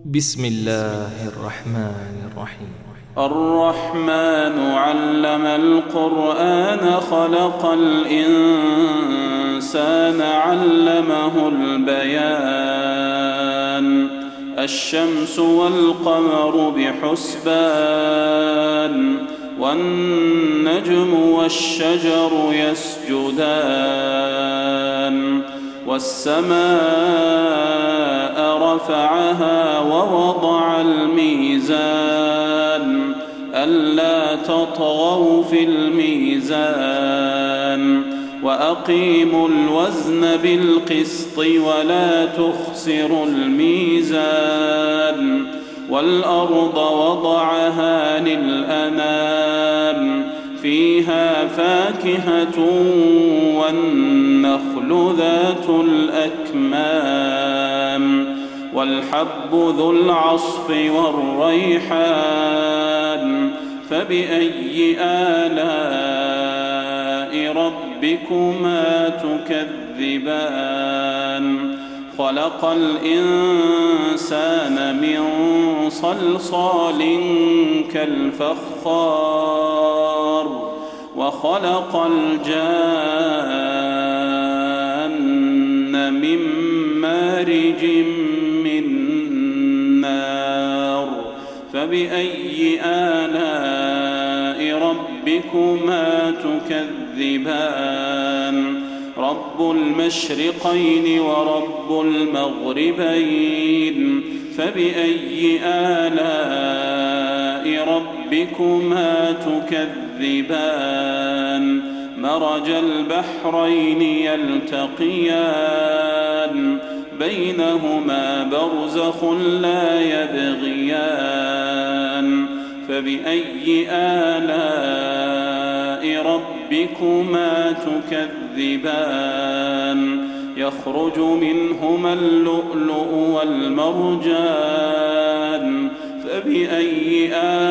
بسم الله الرحمن الرحيم. الرحمن علم القرآن خلق الإنسان علمه البيان الشمس والقمر بحسبان والنجم والشجر يسجدان والسماء رفعها ووضع الميزان ألا تطغوا في الميزان وأقيموا الوزن بالقسط ولا تخسروا الميزان والأرض وضعها للأنام فيها فاكهة والنخل ذات الأكمام والحب ذو العصف والريحان فبأي آلاء ربكما تكذبان خلق الإنسان من صلصال كالفخار وخلق الجان من مارج من نار فبأي آلاء ربكما تكذبان رب المشرقين ورب المغربين فبأي آلاء ربكما تكذبان مرج البحرين يلتقيان بينهما برزخ لا يبغيان فبأي آلاء ربكما تكذبان يخرج منهما اللؤلؤ والمرجان فبأي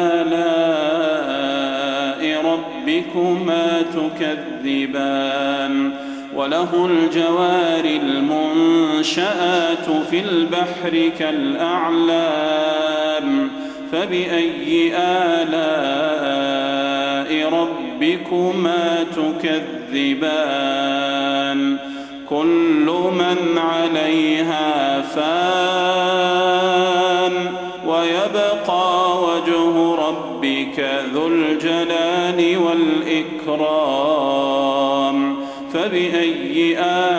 آلاء ربكما تكذبان وله الجوار المنشآت في البحر كالأعلام فبأي آلاء ربكما تكذبان كل من عليها فان ويبقى وجه ربك ذو الجلال والإكرام فبأي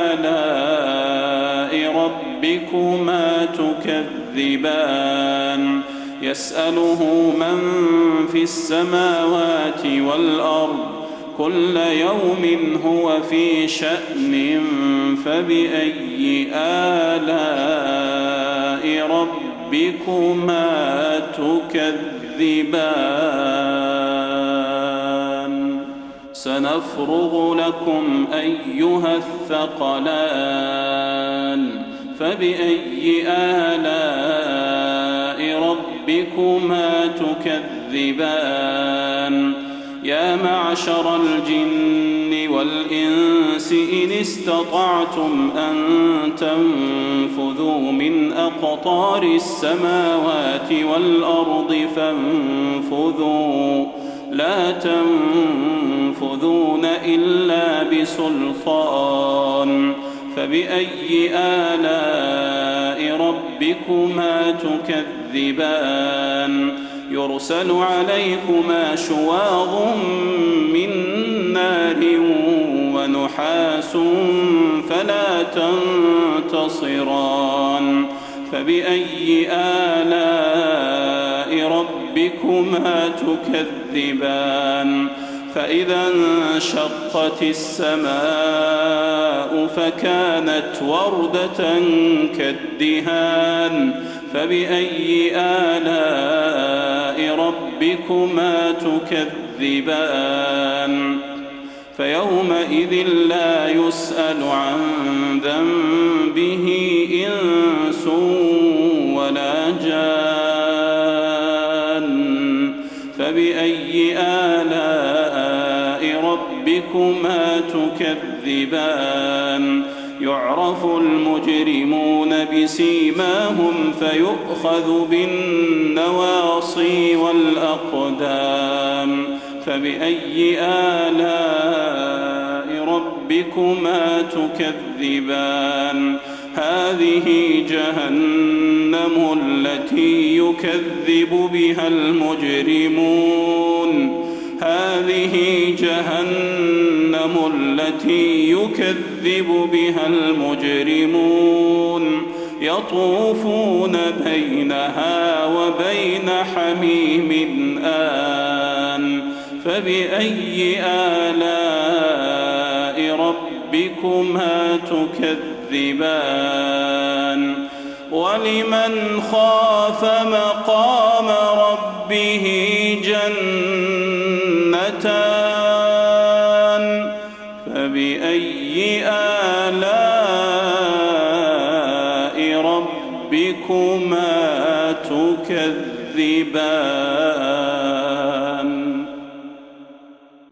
آلاء ربكما تكذبان يسأله من في السماوات والأرض كل يوم هو في شأن فبأي آلاء ربكما تكذبان سنفرغ لكم أيها الثقلان فبأي آلاء ربكما تكذبان يا معشر الجن والإنس إن استطعتم أن تنفذوا من أقطار السماوات والأرض فانفذوا لا تنفذون إلا بسلطان فبأي آلاء ربكما تكذبان يرسل عليكما شواظ من نار ونحاس فلا تنتصران فبأي آلاء ربكما تكذبان فإذا انشقت السماء فكانت وردة كالدهان فبأي آلاء ربكما تكذبان فيومئذ لا يسأل عن ذنبه إنس ولا جان فبأي آلاء ربكما تكذبان يعرف المجرمون بسيماهم فيؤخذ بالنواصي والأقدام فبأي آلاء ربكما تكذبان هذه جهنم التي يكذب بها المجرمون هذه جهنم التي يكذب بها المجرمون يطوفون بينها وبين حميم آن فبأي آلاء ربكما تكذبان ولمن خاف مقام ربه جنتان فبأي آلاء ربكما تكذبان